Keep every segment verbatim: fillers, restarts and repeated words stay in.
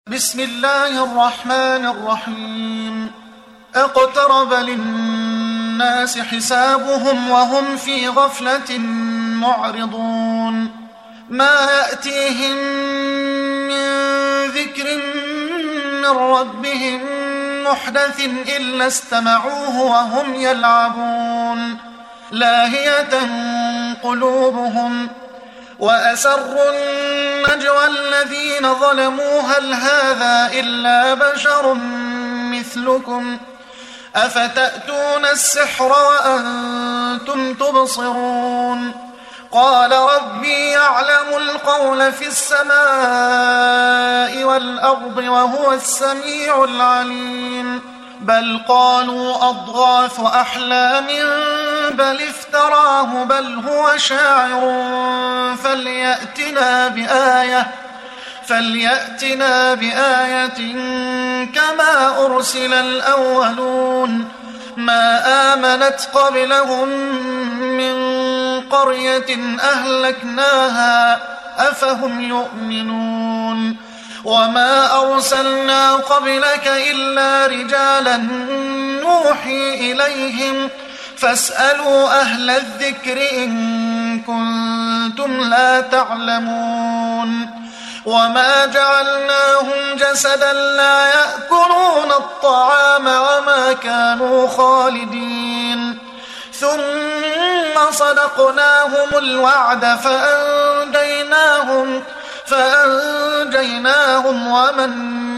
بسم الله الرحمن الرحيم. اقترب للناس حسابهم وهم في غفلة معرضون. ما يأتيهم من ذكر من ربهم محدث إلا استمعوه وهم يلعبون لاهية قلوبهم وأسروا النجوى الذين ظلموا هل هذا إلا بشر مثلكم أفتأتون السحر وأنتم تبصرون. قال ربي يعلم القول في السماء والأرض وهو السميع العليم. بل قالوا أضغاث أحلام بل افتراه بل هو شاعر فليأتنا بآية فليأتنا بآية كما أرسل الأولون. ما آمنت قبلهم من قرية أهلكناها أفهم يؤمنون. وما أرسلنا قبلك إلا رجالا نوحي إليهم فاسألوا أهل الذكر إن كنتم لا تعلمون. وما جعلناهم جسدا لا يأكلون الطعام وما كانوا خالدين. ثم صدقناهم الوعد فأنجيناهم فأنجيناهم ومن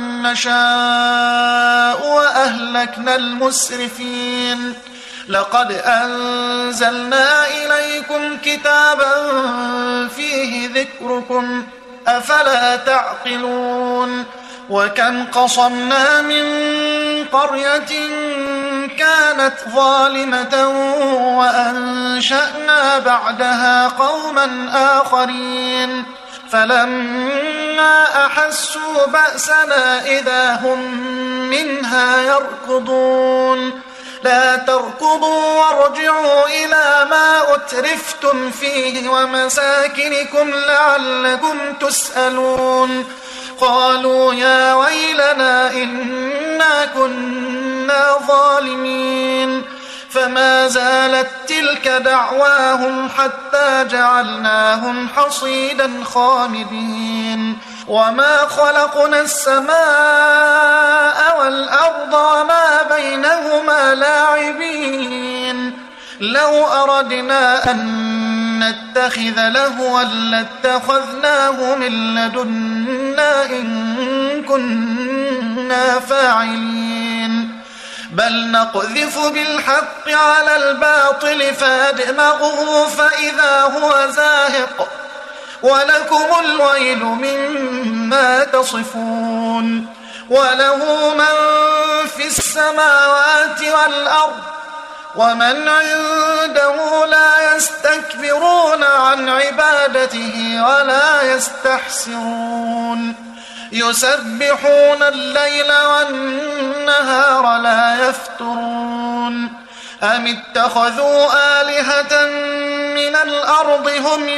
نشاء وأهلكنا المسرفين. لقد أنزلنا إليكم كتابا فيه ذكركم أفلا تعقلون. وكم قصمنا من قرية كانت ظالمة وأنشأنا بعدها قوما آخرين فلما أحسوا بأسنا إذا هم منها يركضون. لا تركضوا وارجعوا إلى ما أترفتم فيه ومساكنكم لعلكم تسألون. قالوا يا ويلنا إنا كنا ظالمين. فما زالت تلك دعواهم حتى جعلناهم حصيدا خامدين. وما خلقنا السماء والأرض وما بينهما لاعبين. لو أردنا أن نتخذ لهوا لاتخذناه من لدنا إن كنا فاعلين. بل نقذف بالحق على الباطل فيدمغه فإذا هو زاهق ولكم الويل مما تصفون. وله من في السماوات والأرض ومن عنده لا يستكبرون عن عبادته ولا يستحسرون. يسبحون الليل والنهار لا يفترون. أم اتخذوا آلهة من الأرض هم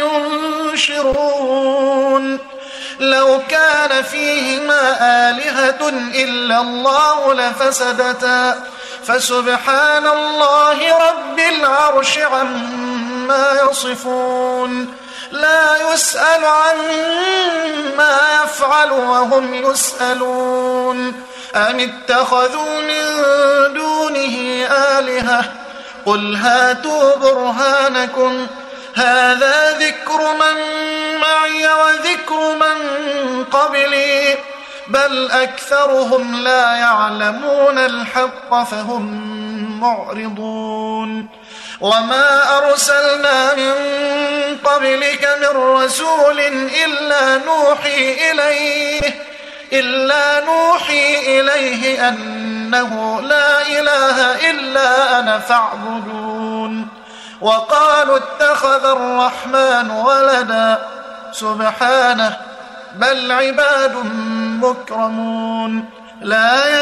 ينشرون. لو كان فيهما آلهة إلا الله لفسدتا فسبحان الله رب العرش عما يصفون. لا يسأل عما يفعل وهم يسألون. أم اتخذوا من دونه آلهة قل هاتوا برهانكم هذا ذكر من معي وذكر من قبلي بل أكثرهم لا يعلمون الحق فهم معرضون. وما أرسلنا من قبلك من رسول إلا نوحي إليه إلا نوحي إليه أنه لا إله إلا أنا فاعبدون. وقالوا اتخذ الرحمن ولدا سبحانه بل عباد مكرمون لا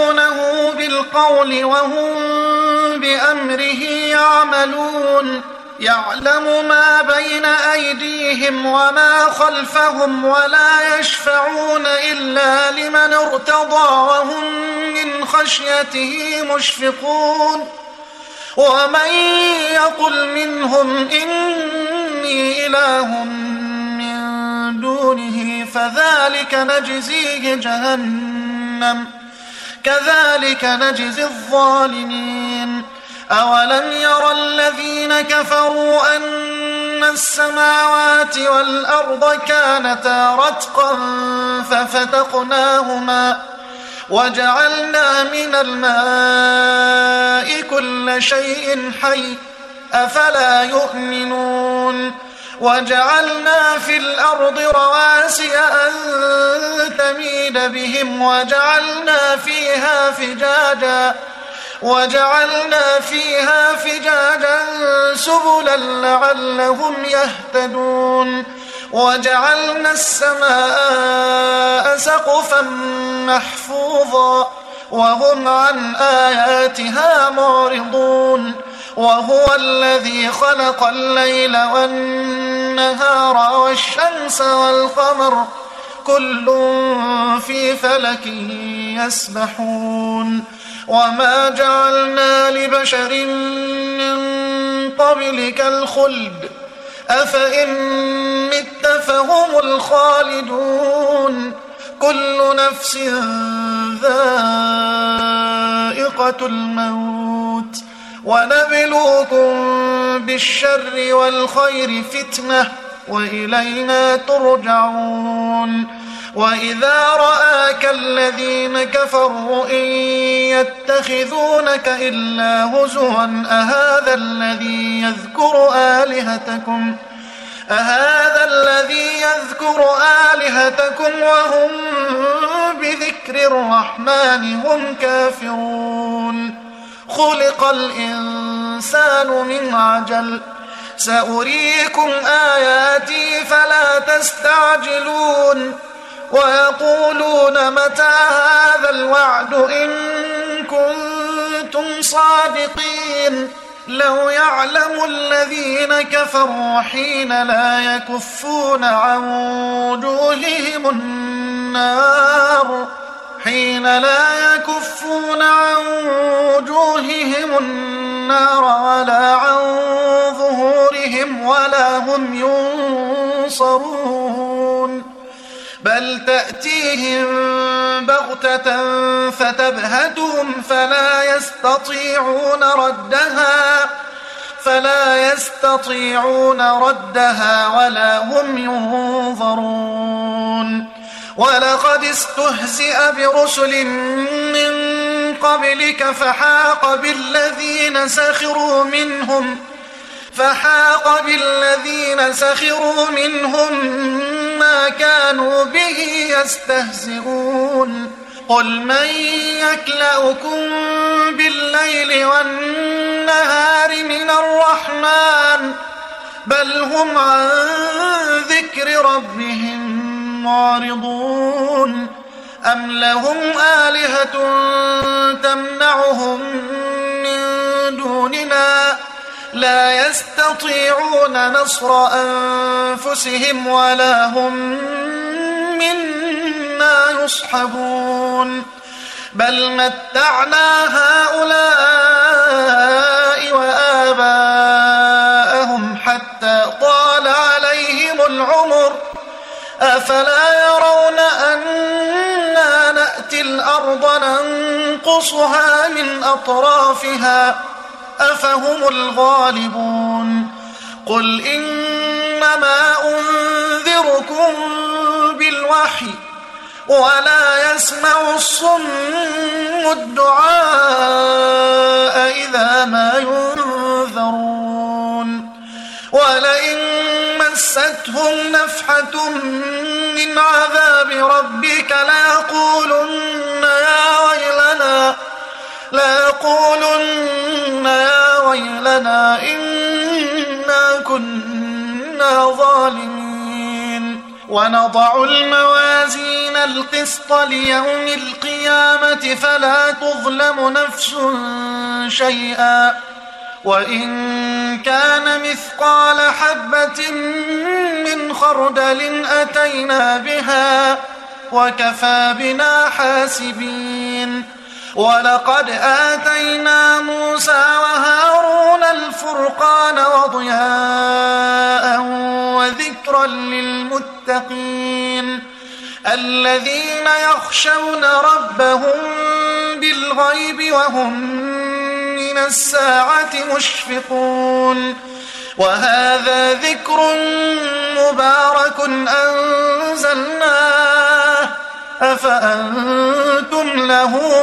يسبقونه بالقول وهم بأمره يعملون. يعلم ما بين أيديهم وما خلفهم ولا يشفعون إلا لمن ارتضى وهم من خشيته مشفقون ومن يقل منهم إني إله من دونه فذلك نجزيه جهنم كذلك نجزي الظالمين أولم ير الذين كفروا أن السماوات والأرض كانتا رتقا ففتقناهما وجعلنا من الماء كل شيء حي أفلا يؤمنون وجعلنا في الأرض رواسي أن تميد بهم وجعلنا فيها فجاجا وجعلنا فيها فجاجا سبلا لعلهم يهتدون وجعلنا السماء سقفا محفوظا وهم عن آياتها معرضون وهو الذي خلق الليل والنهار والشمس والقمر كل في فلك يسبحون وما جعلنا لبشر من قبلك الخلد أفإن مت فهم الخالدون كل نفس ذائقة الموت ونبلوكم بالشر والخير فتنة وإلينا ترجعون وإذا رآك الذين كفروا إن يتخذونك إلا هزوا أهذا الذي يذكر آلهتكم أهذا الذي يذكر آلهتكم وهم بذكر الرحمن هم كافرون خلق الإنسان من عجل سأريكم آياتي فلا تستعجلون ويقولون متى هذا الوعد إن كنتم صادقين لو يعلم الذين كفروا حين لا يكفون عن وجوههم النار حين لا يكفون عن وجوههم النار ولا عن ظهورهم ولا هم ينصرون بل تأتيهم بغتة فتبهتهم فلا يستطيعون ردها فلا يستطيعون ردها ولا هم ينظرون ولقد استهزئ برسل من قبلك فحاق بالذين سخروا منهم فحاق بالذين سخروا منهم ما كانوا به يستهزئون قل من يكلؤكم بالليل والنهار من الرحمن بل هم عن ذكر ربهم معرضون أم لهم آلهة تمنعهم من دوننا لا يستطيعون نصر أنفسهم ولا هم منا يصحبون بل متعنا هؤلاء وآباءهم حتى طال عليهم العمر أفلا يرون أنا نأتي الأرض ننقصها من أطرافها أفهم الغالبون قل إنما أنذركم بالوحي ولا يسمع الصم الدعاء إذا ما ينذرون ولئن مستهم نفحة من عذاب ربك ليقولن يا ويلنا ليقولن يا ويلنا إنا كنا ظالمين ونضع الموازين القسط ليوم القيامة فلا تظلم نفس شيئا وإن كان مثقال حبة من خردل أتينا بها وكفى بنا حاسبين ولقد آتينا موسى وهارون الفرقان وضياء وذكرا للمتقين الذين يخشون ربهم بالغيب وهم من الساعة مشفقون وهذا ذكر مبارك أنزلناه أفأنتم له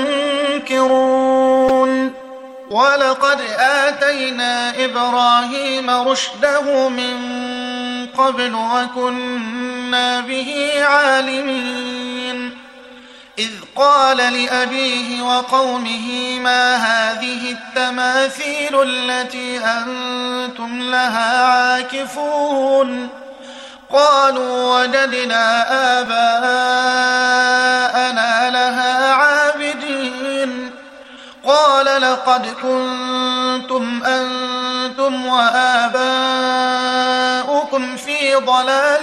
منكرون ولقد آتينا إبراهيم رشده من قبل وكنا به عالمين إذ قال لأبيه وقومه ما هذه التماثيل التي أنتم لها عاكفون قالوا وجدنا آباءنا لها عابدين قال لقد كنتم أنتم وآباؤكم في ضلال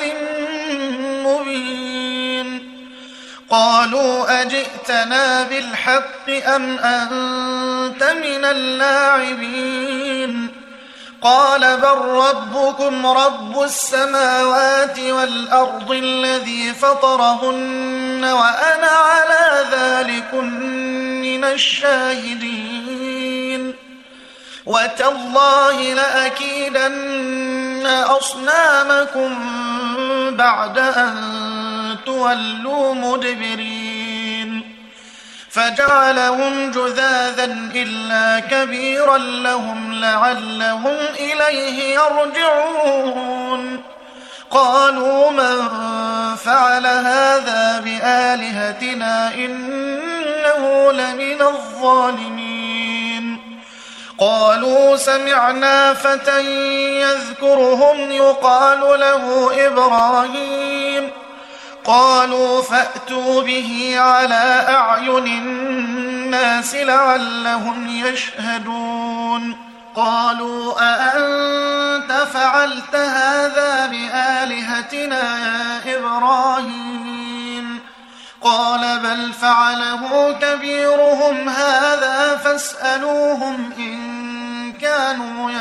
مبين قالوا أجئتنا بالحق أم أنت من اللاعبين قال بل ربكم رب السماوات والأرض الذي فطرهن وأنا على ذلك من الشاهدين وتالله لأكيدن أصنامكم بعد أن تولوا مدبرين فجعلهم جذاذا إلا كبيرا لهم لعلهم إليه يرجعون قالوا من فعل هذا بآلهتنا إنه لمن الظالمين قالوا سمعنا فتى يذكرهم يقال له إبراهيم قالوا فأتوا به على أعين الناس لعلهم يشهدون قالوا أأنت فعلت هذا بآلهتنا يا إبراهيم قال بل فعله كبيرهم هذا فاسألوهم إن كانوا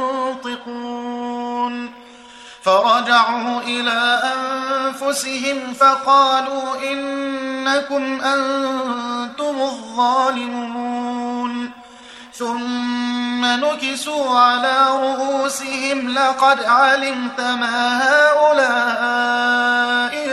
ينطقون فرجعوا إلى أنفسهم فقالوا إنكم أنتم الظالمون ثم نكسوا على رؤوسهم لقد علمت ما هؤلاء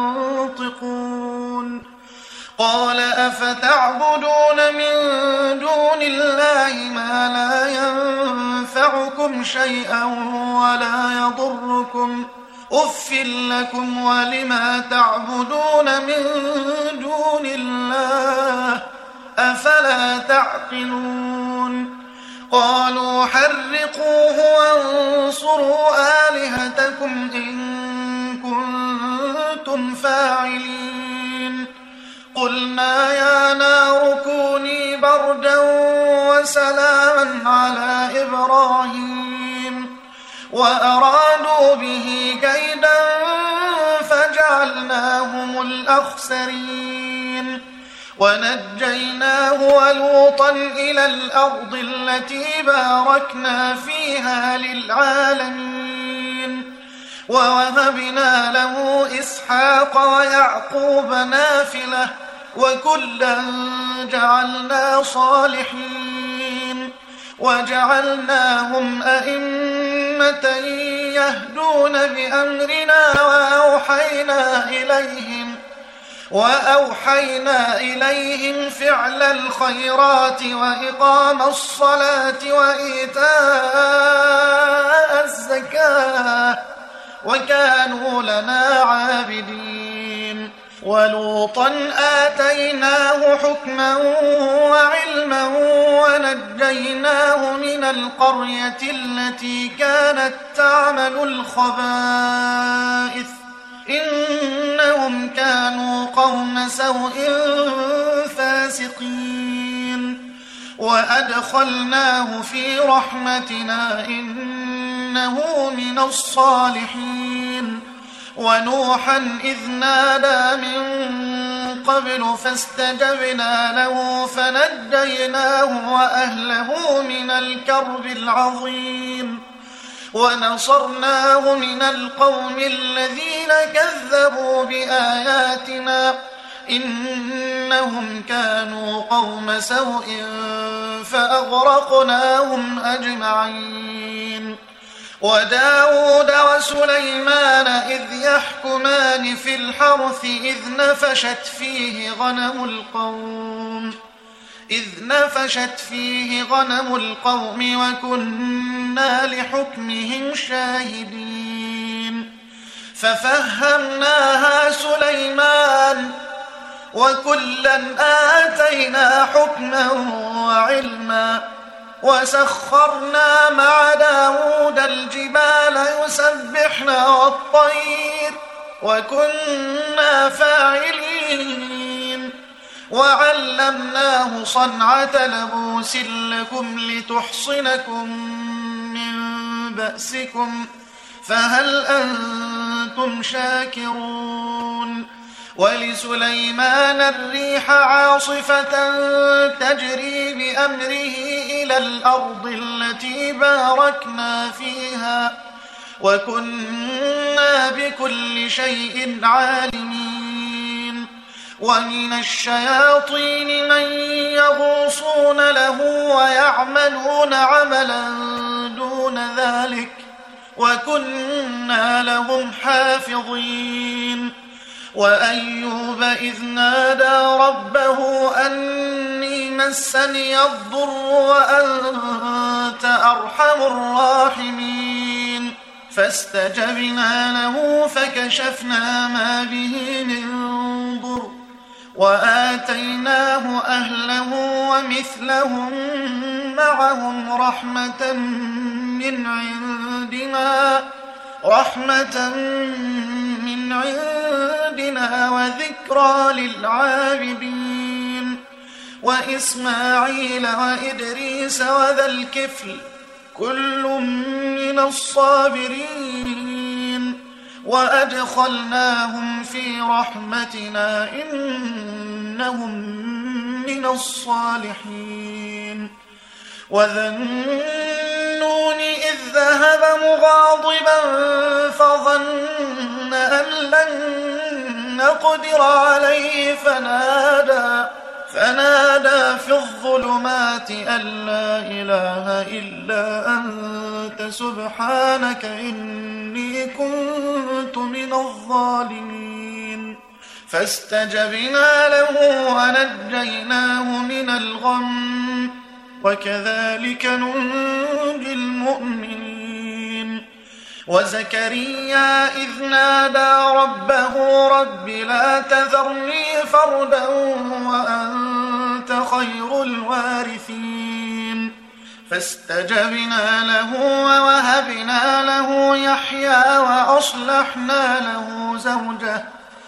ينطقون قال أفتعبدون من دون الله ما لا ينفعكم شيئا ولا يضركم أف لكم ولما تعبدون من دون الله أفلا تعقلون قالوا حرقوه وانصروا آلهتكم إن كنتم فاعلين قلنا يا نار كوني بردا وسلاما على إبراهيم وأرادوا به كيدا فجعلناهم الأخسرين ونجيناه ولوطا إلى الأرض التي باركنا فيها للعالمين ووهبنا له إسحاق ويعقوب نافلة وكلا جعلنا صالحين وجعلناهم أئمة يهدون بأمرنا وأوحينا إليهم وأوحينا إليهم فعل الخيرات وإقام الصلاة وإيتاء الزكاة وكانوا لنا عابدين ولوطا آتيناه حكما وعلما ونجيناه من القرية التي كانت تعمل الخبائث إنهم كانوا قوم سوء فاسقين وأدخلناه في رحمتنا إنه من الصالحين. ونوحا إذ نادى من قبل فاستجبنا له فنجيناه وأهله من الكرب العظيم ونصرناه من القوم الذين كذبوا بآياتنا إنهم كانوا قوم سوء فأغرقناهم أجمعين. وداود وسليمان إذ يحكمان في الحرث إذ نفشت فيه غنم القوم إذ نفشت فيه غنم القوم وكنا لحكمهم شاهدين. ففهمناها سليمان وكلا آتينا حكما وعلما وسخرنا مع داود الجبال يسبحن والطير وكنا فاعلين. وعلمناه صنعة لبوس لكم لتحصنكم من بأسكم فهل أنتم شاكرون. ولسليمان الريح عاصفة تجري بأمره إلى الأرض التي باركنا فيها وكنا بكل شيء عالمين. ومن الشياطين من يغوصون له ويعملون عملا دون ذلك وكنا لهم حافظين. وأيوب إذ نادى ربه أني مسني الضر وأنت أرحم الراحمين فاستجبنا له فكشفنا ما به من ضر وآتيناه أهله ومثلهم معهم رحمة من عندنا رحمة من عندنا وذكرى للعابدين. وإسماعيل وإدريس وذا الكفل كل من الصابرين وأدخلناهم في رحمتنا إنهم من الصالحين. وذا النون إذ ذهب مغاضبا فظن أن لن نقدر عليه فنادى فنادى في الظلمات أن لا إله إلا أنت سبحانك إني كنت من الظالمين. فاستجبنا له ونجيناه من الغم وكذلك ننجي المؤمنين. وزكريا إذ نادى ربه رب لا تذرني فردا وأنت خير الوارثين فاستجبنا له ووهبنا له يحيى وأصلحنا له زوجه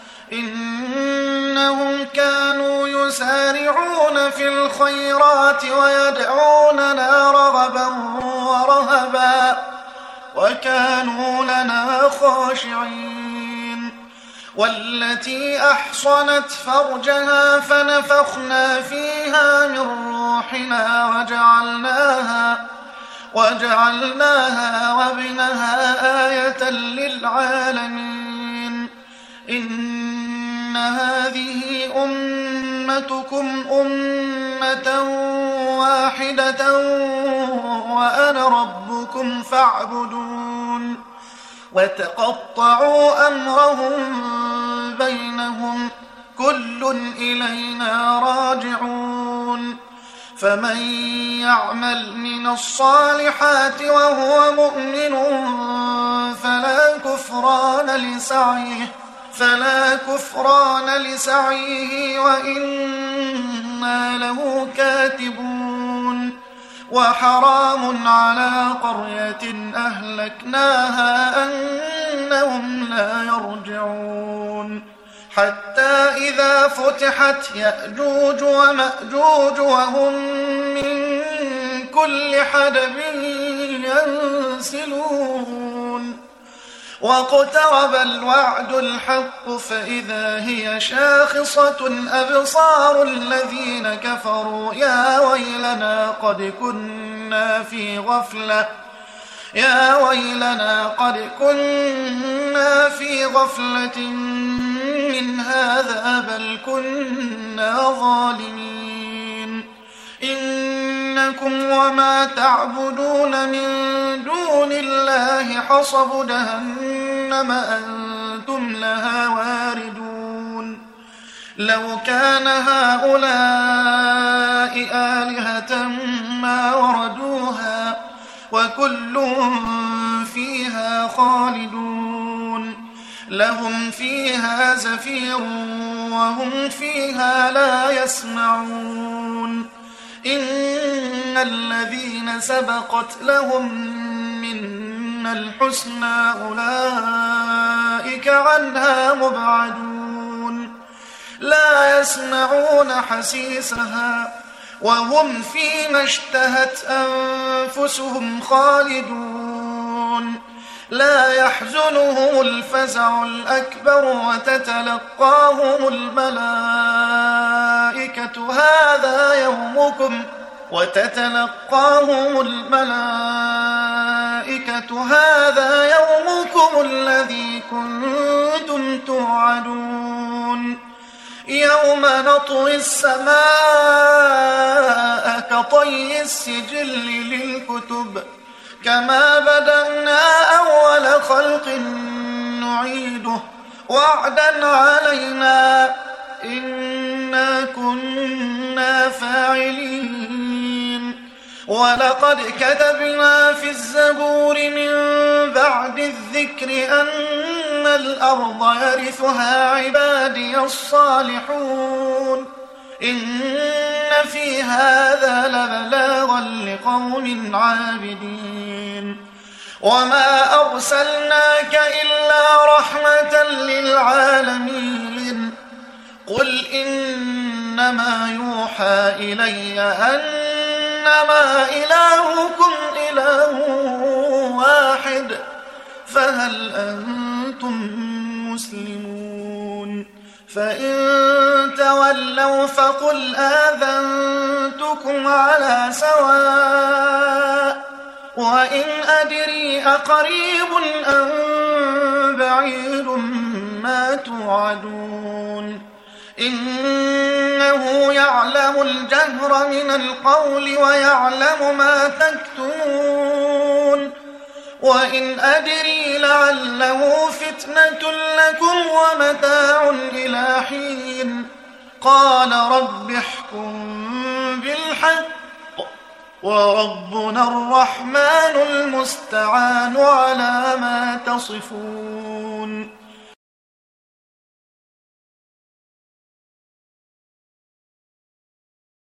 إنهم كانوا يسارعون في الخيرات ويدعوننا رغبا ورهبا وكانوا لنا خاشعين. والتي أحصنت فرجها فنفخنا فيها من روحنا وجعلناها وجعلناها وابنها آية للعالمين. إن هذه أمتكم أمة واحدة وأنا ربكم فاعبدون. وتقطعوا أمرهم بينهم كل إلينا راجعون. فمن يعمل من الصالحات وهو مؤمن فلا كفران لسعيه فلا كفران لسعيه وإنا له كاتبون. وحرام على قرية أهلكناها أنهم لا يرجعون حتى إذا فتحت يأجوج ومأجوج وهم من كل حدب ينسلون واقترب الوعد الحق فإذا هي شاخصة أبصار الذين كفروا يا ويلنا قد كنا في غفلة يا ويلنا قد كنا في غفلة من هذا بل كنا ظالمين إنكم وما تعبدون من دون الله حصب جهنم أنتم لها واردون لو كان هؤلاء آلهة ما وردوها وكل فيها خالدون لهم فيها زفير وهم فيها لا يسمعون إن الذين سبقت لهم منا الحسنى أولئك عنها مبعدون لا يسمعون حسيسها وهم فيما اشتهت أنفسهم خالدون لا يحزنهم الفزع الأكبر وتتلقاهم الملائكة هذا يومكم وتتلقاهم الملائكة هذا يومكم الذي كنتم توعدون يوم نطوي السماء كطي السجل للكتب كما بدأنا أول خلق نعيده وعدا علينا إنا كنا فاعلين ولقد كتبنا في الزبور من بعد الذكر أن الأرض يرثها عبادي الصالحون إن في هذا لبلاغا لقوم عابدين وما أرسلناك إلا رحمة للعالمين قل إنما يوحى إلي أنما إلهكم إله واحد فهل أنتم مسلمون فإن تولوا فقل آذنتكم على سواء وإن أدري أقريب أم بعيد ما توعدون إنه يعلم الجهر من القول ويعلم ما تكتمون وإن أدري لعله فتنة لكم ومتاع إلى حين قال رب احكم بالحق وربنا الرحمن المستعان على ما تصفون.